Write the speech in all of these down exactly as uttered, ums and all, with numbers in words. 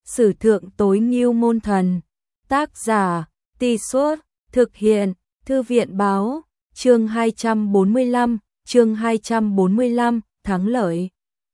Sử thượng tối ngưu môn thần. Tác giả, Tì Suốt, thực hiện, Thư viện báo, chương hai trăm bốn mươi lăm, chương hai trăm bốn mươi lăm, thắng lợi.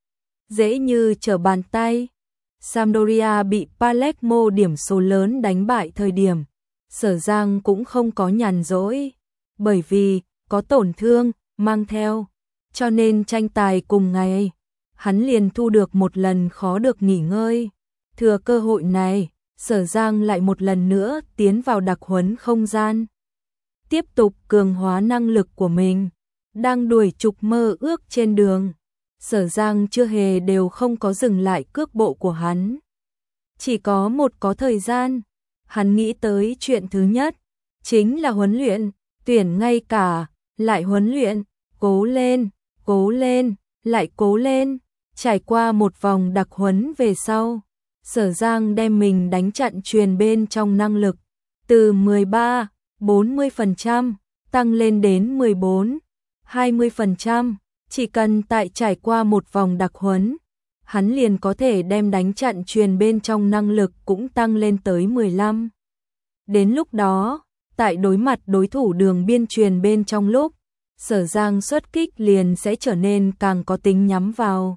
Dễ như trở bàn tay, Sampdoria bị Palermo điểm số lớn đánh bại thời điểm, Sở Giang cũng không có nhàn rỗi, bởi vì có tổn thương mang theo, cho nên tranh tài cùng ngày, hắn liền thu được một lần khó được nghỉ ngơi. Thừa cơ hội này, Sở Giang lại một lần nữa tiến vào đặc huấn không gian, tiếp tục cường hóa năng lực của mình, đang đuổi trục mơ ước trên đường. Sở Giang chưa hề đều không có dừng lại cước bộ của hắn. Chỉ có một có thời gian, hắn nghĩ tới chuyện thứ nhất, chính là huấn luyện, tuyển ngay cả, lại huấn luyện, cố lên, cố lên, lại cố lên. Trải qua một vòng đặc huấn về sau, Sở Giang đem mình đánh chặn truyền bên trong năng lực, từ mười ba, bốn mươi phần trăm, tăng lên đến mười bốn, hai mươi phần trăm. Chỉ cần tại trải qua một vòng đặc huấn, hắn liền có thể đem đánh chặn truyền bên trong năng lực cũng tăng lên tới mười lăm. Đến lúc đó, tại đối mặt đối thủ đường biên truyền bên trong lúc, Sở Giang xuất kích liền sẽ trở nên càng có tính nhắm vào.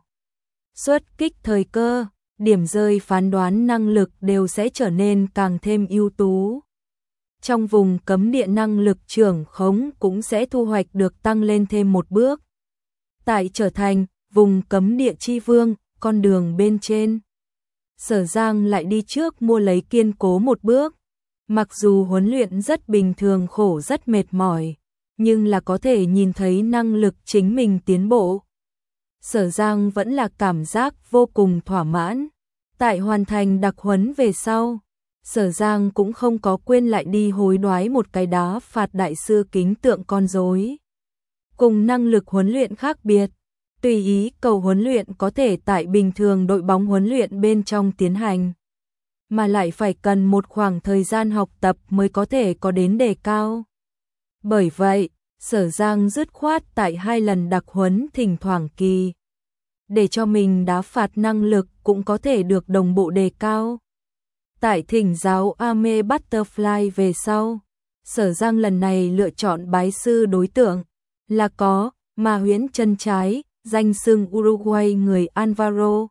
Xuất kích thời cơ, điểm rơi phán đoán năng lực đều sẽ trở nên càng thêm ưu tú. Trong vùng cấm địa năng lực trưởng khống cũng sẽ thu hoạch được tăng lên thêm một bước. Tại trở thành vùng cấm địa chi vương, con đường bên trên, Sở Giang lại đi trước mua lấy kiên cố một bước. Mặc dù huấn luyện rất bình thường, khổ rất mệt mỏi, nhưng là có thể nhìn thấy năng lực chính mình tiến bộ. Sở Giang vẫn là cảm giác vô cùng thỏa mãn. Tại hoàn thành đặc huấn về sau, Sở Giang cũng không có quên lại đi hối đoái một cái đá phạt đại sư kính tượng con rối. Cùng năng lực huấn luyện khác biệt, tùy ý cầu huấn luyện có thể tại bình thường đội bóng huấn luyện bên trong tiến hành, mà lại phải cần một khoảng thời gian học tập mới có thể có đến đề cao. Bởi vậy, Sở Giang dứt khoát tại hai lần đặc huấn thỉnh thoảng kỳ, để cho mình đá phạt năng lực cũng có thể được đồng bộ đề cao. Tại thỉnh giáo Ame Butterfly về sau, Sở Giang lần này lựa chọn bái sư đối tượng là có Ma Huyễn chân trái, danh xưng Uruguay người Alvaro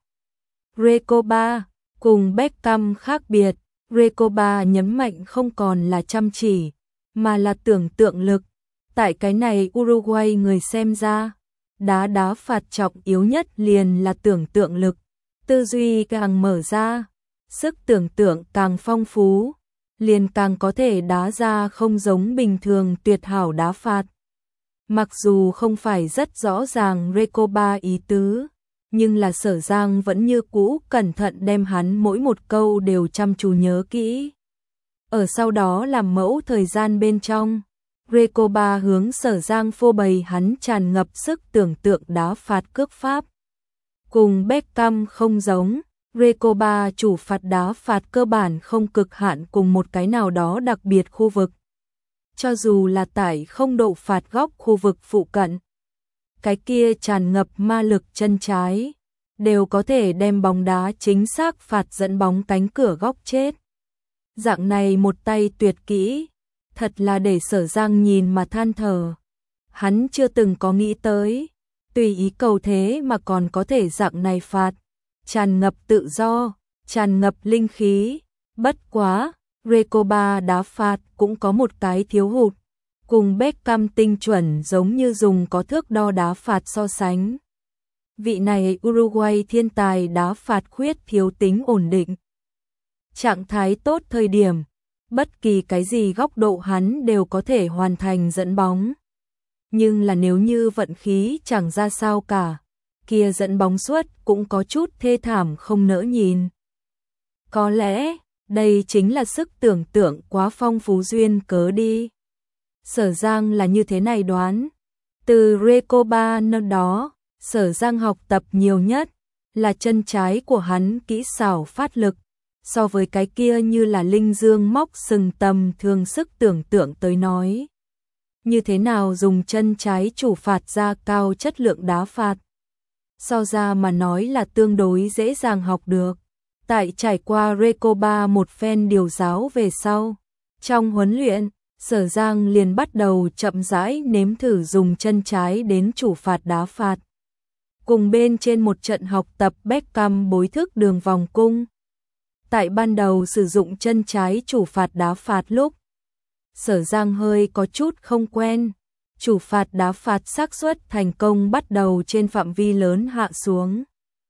Recoba. Cùng Beckham khác biệt, Recoba nhấn mạnh không còn là chăm chỉ, mà là tưởng tượng lực. Tại cái này Uruguay người xem ra, đá đá phạt trọng yếu nhất liền là tưởng tượng lực. Tư duy càng mở ra, sức tưởng tượng càng phong phú, liền càng có thể đá ra không giống bình thường tuyệt hảo đá phạt. Mặc dù không phải rất rõ ràng Recoba ý tứ, nhưng là Sở Giang vẫn như cũ cẩn thận đem hắn mỗi một câu đều chăm chú nhớ kỹ. Ở sau đó làm mẫu thời gian bên trong, Recoba hướng Sở Giang phô bày hắn tràn ngập sức tưởng tượng đá phạt cước pháp. Cùng Beckham không giống, Recoba chủ phạt đá phạt cơ bản không cực hạn cùng một cái nào đó đặc biệt khu vực. Cho dù là tại không độ phạt góc khu vực phụ cận, cái kia tràn ngập ma lực chân trái, đều có thể đem bóng đá chính xác phạt dẫn bóng cánh cửa góc chết. Dạng này một tay tuyệt kỹ, thật là để Sở Giang nhìn mà than thở. Hắn chưa từng có nghĩ tới, tùy ý cầu thế mà còn có thể dạng này phạt, tràn ngập tự do, tràn ngập linh khí. Bất quá, Recoba đá phạt cũng có một cái thiếu hụt, cùng Beckham tinh chuẩn giống như dùng có thước đo đá phạt so sánh. Vị này Uruguay thiên tài đá phạt khuyết thiếu tính ổn định. Trạng thái tốt thời điểm, bất kỳ cái gì góc độ hắn đều có thể hoàn thành dẫn bóng. Nhưng là nếu như vận khí chẳng ra sao cả, kia dẫn bóng suất cũng có chút thê thảm không nỡ nhìn. Có lẽ, đây chính là sức tưởng tượng quá phong phú duyên cớ đi. Sở Giang là như thế này đoán. Từ Recoba nơi đó, Sở Giang học tập nhiều nhất là chân trái của hắn kỹ xảo phát lực, so với cái kia như là linh dương móc sừng tầm thường sức tưởng tượng tới nói. Như thế nào dùng chân trái chủ phạt ra cao chất lượng đá phạt. So ra mà nói là tương đối dễ dàng học được. Tại trải qua Recoba một phen điều giáo về sau, trong huấn luyện, Sở Giang liền bắt đầu chậm rãi nếm thử dùng chân trái đến chủ phạt đá phạt. Cùng bên trên một trận học tập Beckham bối thức đường vòng cung. Tại ban đầu sử dụng chân trái chủ phạt đá phạt lúc, Sở Giang hơi có chút không quen. Chủ phạt đá phạt xác suất thành công bắt đầu trên phạm vi lớn hạ xuống.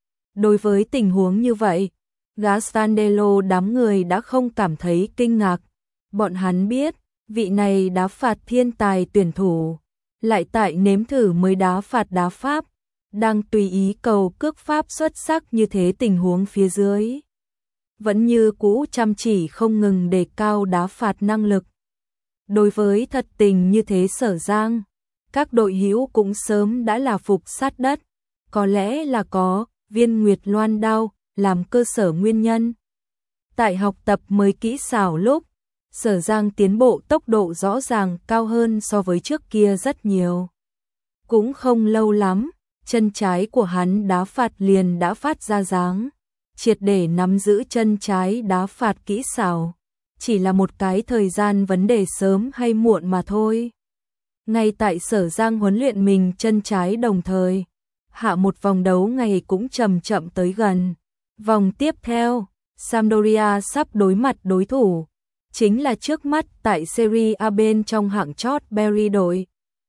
Đối với tình huống như vậy, Gastandello đám người đã không cảm thấy kinh ngạc. Bọn hắn biết, vị này đá phạt thiên tài tuyển thủ, lại tại nếm thử mới đá phạt đá pháp, đang tùy ý cầu cước pháp xuất sắc như thế tình huống phía dưới. Vẫn như cũ chăm chỉ không ngừng đề cao đá phạt năng lực. Đối với thật tình như thế Sở Giang, các đội hữu cũng sớm đã là phục sát đất, có lẽ là có viên Nguyệt Loan đao làm cơ sở nguyên nhân. Tại học tập mới kỹ xảo lúc, Sở Giang tiến bộ tốc độ rõ ràng cao hơn so với trước kia rất nhiều. Cũng không lâu lắm, chân trái của hắn đá phạt liền đã phát ra dáng, triệt để nắm giữ chân trái đá phạt kỹ xảo. Chỉ là một cái thời gian vấn đề sớm hay muộn mà thôi. Ngay tại Sở Giang huấn luyện mình chân trái đồng thời, hạ một vòng đấu ngày cũng chậm chậm tới gần. Vòng tiếp theo, Sampdoria sắp đối mặt đối thủ, chính là trước mắt tại Serie A bên trong hạng chót Berry đội.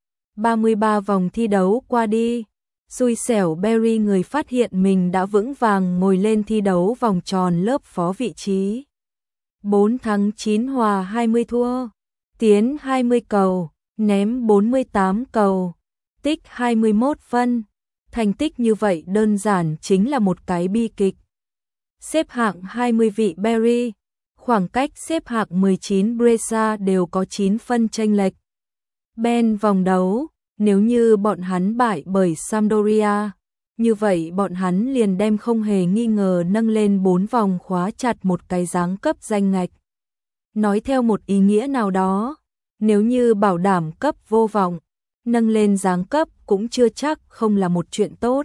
ba mươi ba vòng thi đấu qua đi, xui xẻo Berry người phát hiện mình đã vững vàng ngồi lên thi đấu vòng tròn lớp phó vị trí. bốn thắng chín hòa hai mươi thua, tiến hai mươi cầu, ném bốn mươi tám cầu, tích hai mươi mốt phân. Thành tích như vậy đơn giản chính là một cái bi kịch. Xếp hạng hai mươi vị Berry, khoảng cách xếp hạng mười chín Brescia đều có chín phân chênh lệch. Bên vòng đấu, nếu như bọn hắn bại bởi Sampdoria, như vậy bọn hắn liền đem không hề nghi ngờ nâng lên bốn vòng khóa chặt một cái giáng cấp danh ngạch. Nói theo một ý nghĩa nào đó, nếu như bảo đảm cấp vô vọng, nâng lên giáng cấp cũng chưa chắc không là một chuyện tốt.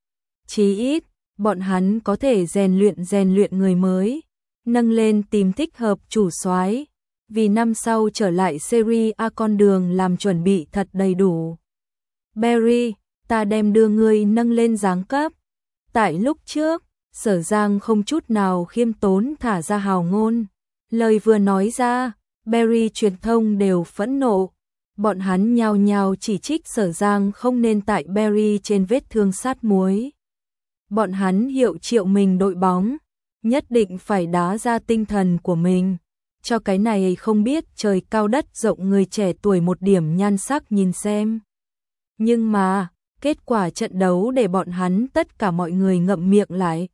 Chí ít, bọn hắn có thể rèn luyện rèn luyện người mới, nâng lên tìm thích hợp chủ soái, vì năm sau trở lại Serie A con đường làm chuẩn bị thật đầy đủ. Berry, ta đem đưa ngươi nâng lên giáng cấp. Tại lúc trước, Sở Giang không chút nào khiêm tốn thả ra hào ngôn. Lời vừa nói ra, Berry truyền thông đều phẫn nộ. Bọn hắn nhao nhao chỉ trích Sở Giang không nên tại Berry trên vết thương sát muối. Bọn hắn hiệu triệu mình đội bóng, nhất định phải đá ra tinh thần của mình, cho cái này không biết trời cao đất rộng người trẻ tuổi một điểm nhan sắc nhìn xem. Nhưng mà, kết quả trận đấu để bọn hắn tất cả mọi người ngậm miệng lại.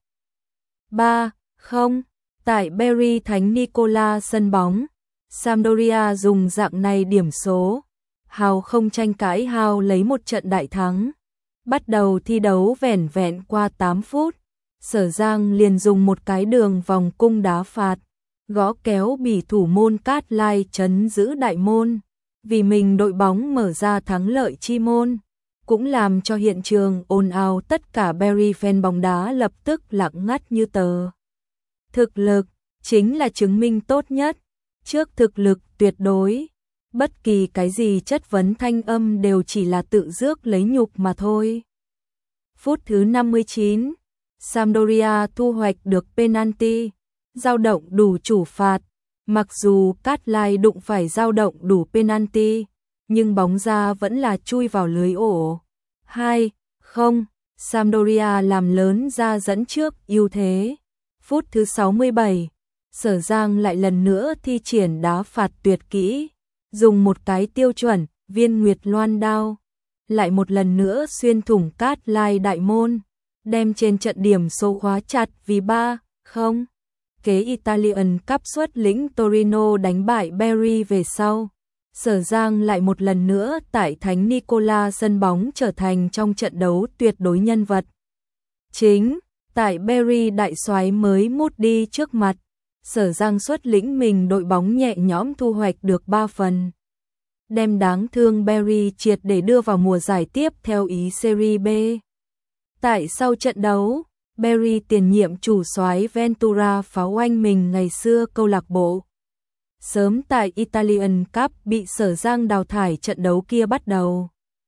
ba không, tại Berry Thánh Nicola sân bóng, Sampdoria dùng dạng này điểm số, hào không tranh cãi hào lấy một trận đại thắng. Bắt đầu thi đấu vẻn vẹn qua tám phút, Sở Giang liền dùng một cái đường vòng cung đá phạt, gõ kéo bỉ thủ môn Cát Lai trấn giữ đại môn, vì mình đội bóng mở ra thắng lợi chi môn, cũng làm cho hiện trường ồn ào, tất cả Berry fan bóng đá lập tức lặng ngắt như tờ. Thực lực chính là chứng minh tốt nhất, trước thực lực tuyệt đối, bất kỳ cái gì chất vấn thanh âm đều chỉ là tự rước lấy nhục mà thôi. Phút thứ năm mươi chín, Sampdoria thu hoạch được penalty, dao động đủ chủ phạt. Mặc dù Cát Lai đụng phải dao động đủ penalty, nhưng bóng ra vẫn là chui vào lưới ổ. hai không, Sampdoria làm lớn ra dẫn trước ưu thế. Phút thứ sáu mươi bảy, Sở Giang lại lần nữa thi triển đá phạt tuyệt kỹ, dùng một cái tiêu chuẩn, viên Nguyệt Loan đao, lại một lần nữa xuyên thủng Cát Lai đại môn, đem trên trận điểm số khóa chặt vì ba không. Kế Italian Cup xuất lĩnh Torino đánh bại Berry về sau, Sở Giang lại một lần nữa tại Thánh Nicola sân bóng trở thành trong trận đấu tuyệt đối nhân vật chính. Tại Berry đại soái mới mút đi trước mặt, Sở Giang xuất lĩnh mình đội bóng nhẹ nhõm thu hoạch được ba phần, đem đáng thương Berry triệt để đưa vào mùa giải tiếp theo ý Serie B. Tại sau trận đấu, Barry tiền nhiệm chủ soái Ventura pháo oanh mình ngày xưa câu lạc bộ. Sớm tại Italian Cup bị Sở Giang đào thải trận đấu kia bắt đầu.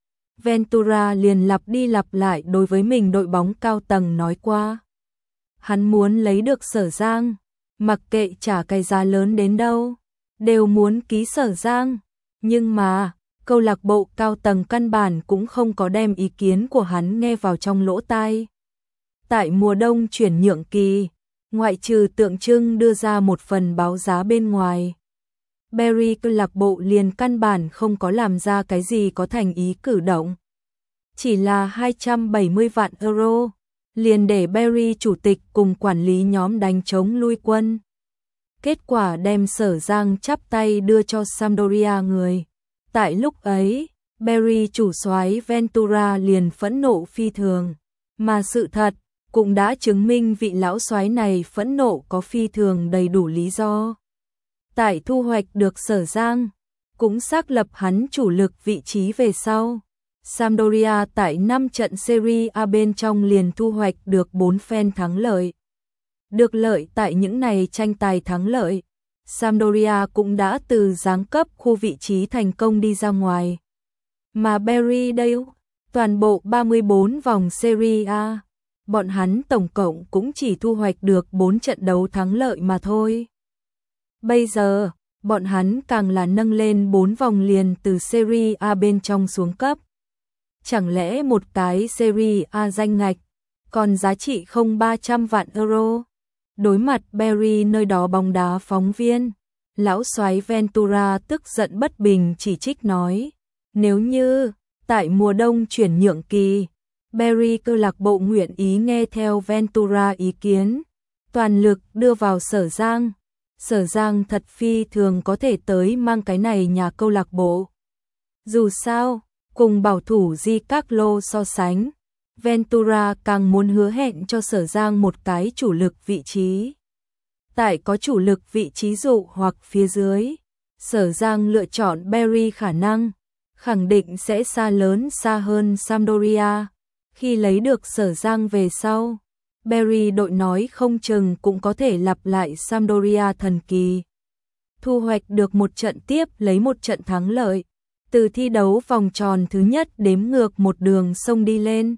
Ventura liền lặp đi lặp lại đối với mình đội bóng cao tầng nói qua. Hắn muốn lấy được Sở Giang, mặc kệ trả cái giá lớn đến đâu, đều muốn ký Sở Giang. Nhưng mà, câu lạc bộ cao tầng căn bản cũng không có đem ý kiến của hắn nghe vào trong lỗ tai. Tại mùa đông chuyển nhượng kỳ, ngoại trừ tượng trưng đưa ra một phần báo giá bên ngoài, Barry câu lạc bộ liền căn bản không có làm ra cái gì có thành ý cử động. Chỉ là hai trăm bảy mươi vạn euro, liền để Barry chủ tịch cùng quản lý nhóm đánh chống lui quân. Kết quả đem Sở Giang chắp tay đưa cho Sampdoria người. Tại lúc ấy, Barry chủ soái Ventura liền phẫn nộ phi thường, mà sự thật cũng đã chứng minh vị lão soái này phẫn nộ có phi thường đầy đủ lý do. Tại thu hoạch được Sở Giang, cũng xác lập hắn chủ lực vị trí về sau. Sampdoria tại năm trận Serie A bên trong liền thu hoạch được bốn phen thắng lợi. Được lợi tại những này tranh tài thắng lợi, Sampdoria cũng đã từ giáng cấp khu vị trí thành công đi ra ngoài. Mà Barry đây, toàn bộ ba mươi bốn vòng Serie A, bọn hắn tổng cộng cũng chỉ thu hoạch được bốn trận đấu thắng lợi mà thôi. Bây giờ, bọn hắn càng là nâng lên bốn vòng liền từ Serie A bên trong xuống cấp. Chẳng lẽ một cái Serie A danh ngạch, còn giá trị không ba trăm vạn euro? Đối mặt Barry nơi đó bóng đá phóng viên, lão soái Ventura tức giận bất bình chỉ trích nói, nếu như tại mùa đông chuyển nhượng kỳ, Barry câu lạc bộ nguyện ý nghe theo Ventura ý kiến, toàn lực đưa vào Sở Giang. Sở Giang thật phi thường có thể tới mang cái này nhà câu lạc bộ. Dù sao, cùng bảo thủ Giancarlo so sánh, Ventura càng muốn hứa hẹn cho Sở Giang một cái chủ lực vị trí. Tại có chủ lực vị trí dụ hoặc phía dưới, Sở Giang lựa chọn Barry khả năng, khẳng định sẽ xa lớn xa hơn Sampdoria. Khi lấy được Sở Giang về sau, Barry đội nói không chừng cũng có thể lặp lại Sampdoria thần kỳ. Thu hoạch được một trận tiếp lấy một trận thắng lợi, từ thi đấu vòng tròn thứ nhất đếm ngược một đường sông đi lên.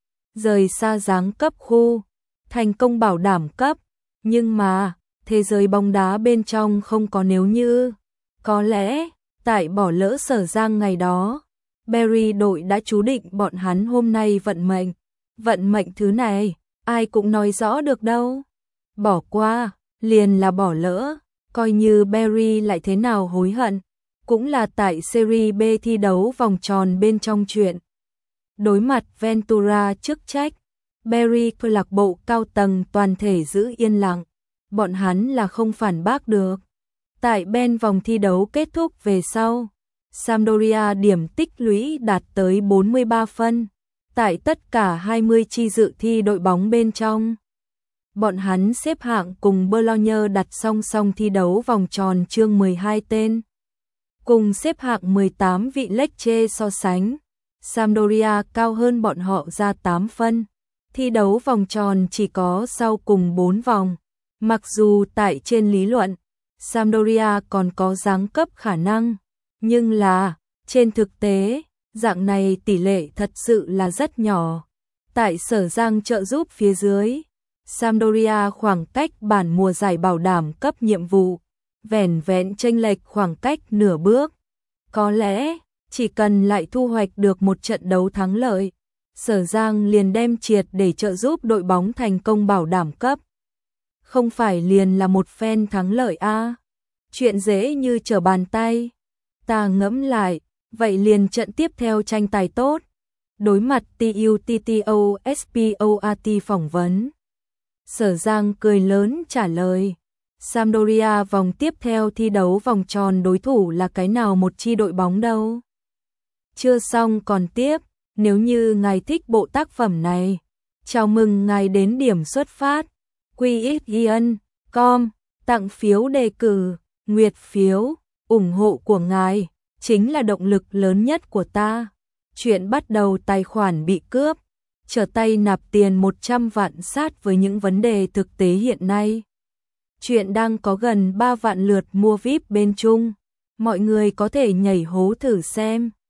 Rời xa giáng cấp khu, thành công bảo đảm cấp, nhưng mà, thế giới bóng đá bên trong không có nếu như. Có lẽ, tại bỏ lỡ Sở Giang ngày đó, Barry đội đã chú định bọn hắn hôm nay vận mệnh. Vận mệnh thứ này, ai cũng nói rõ được đâu. Bỏ qua, liền là bỏ lỡ, coi như Barry lại thế nào hối hận, cũng là tại Serie B thi đấu vòng tròn bên trong chuyện. Đối mặt Ventura chức trách, Barry câu lạc bộ cao tầng toàn thể giữ yên lặng, bọn hắn là không phản bác được. Tại bên vòng thi đấu kết thúc về sau, Sampdoria điểm tích lũy đạt tới bốn mươi ba phân, tại tất cả hai mươi chi dự thi đội bóng bên trong. Bọn hắn xếp hạng cùng Bologna đặt song song thi đấu vòng tròn chương mười hai tên. Cùng xếp hạng mười tám vị Lecce so sánh, Sampdoria cao hơn bọn họ ra tám phân. Thi đấu vòng tròn chỉ có sau cùng bốn vòng. Mặc dù tại trên lý luận, Sampdoria còn có giáng cấp khả năng, nhưng là, trên thực tế, dạng này tỷ lệ thật sự là rất nhỏ. Tại Sở Giang trợ giúp phía dưới, Sampdoria khoảng cách bản mùa giải bảo đảm cấp nhiệm vụ, vẻn vẹn chênh lệch khoảng cách nửa bước. Có lẽ, chỉ cần lại thu hoạch được một trận đấu thắng lợi, Sở Giang liền đem triệt để trợ giúp đội bóng thành công bảo đảm cấp. Không phải liền là một phen thắng lợi a à? Chuyện dễ như trở bàn tay. Ta ngẫm lại, vậy liền trận tiếp theo tranh tài tốt. Đối mặt TUTTOSPOAT phỏng vấn, Sở Giang cười lớn trả lời. Sampdoria vòng tiếp theo thi đấu vòng tròn đối thủ là cái nào một chi đội bóng đâu? Chưa xong còn tiếp, nếu như ngài thích bộ tác phẩm này, chào mừng ngài đến điểm xuất phát. quy ích ian chấm com, tặng phiếu đề cử, nguyệt phiếu, ủng hộ của ngài chính là động lực lớn nhất của ta. Chuyện bắt đầu tài khoản bị cướp. trở tay nạp tiền một trăm vạn sát với những vấn đề thực tế hiện nay. Chuyện đang có gần ba vạn lượt mua vi ai pi bên Trung. Mọi người có thể nhảy hố thử xem.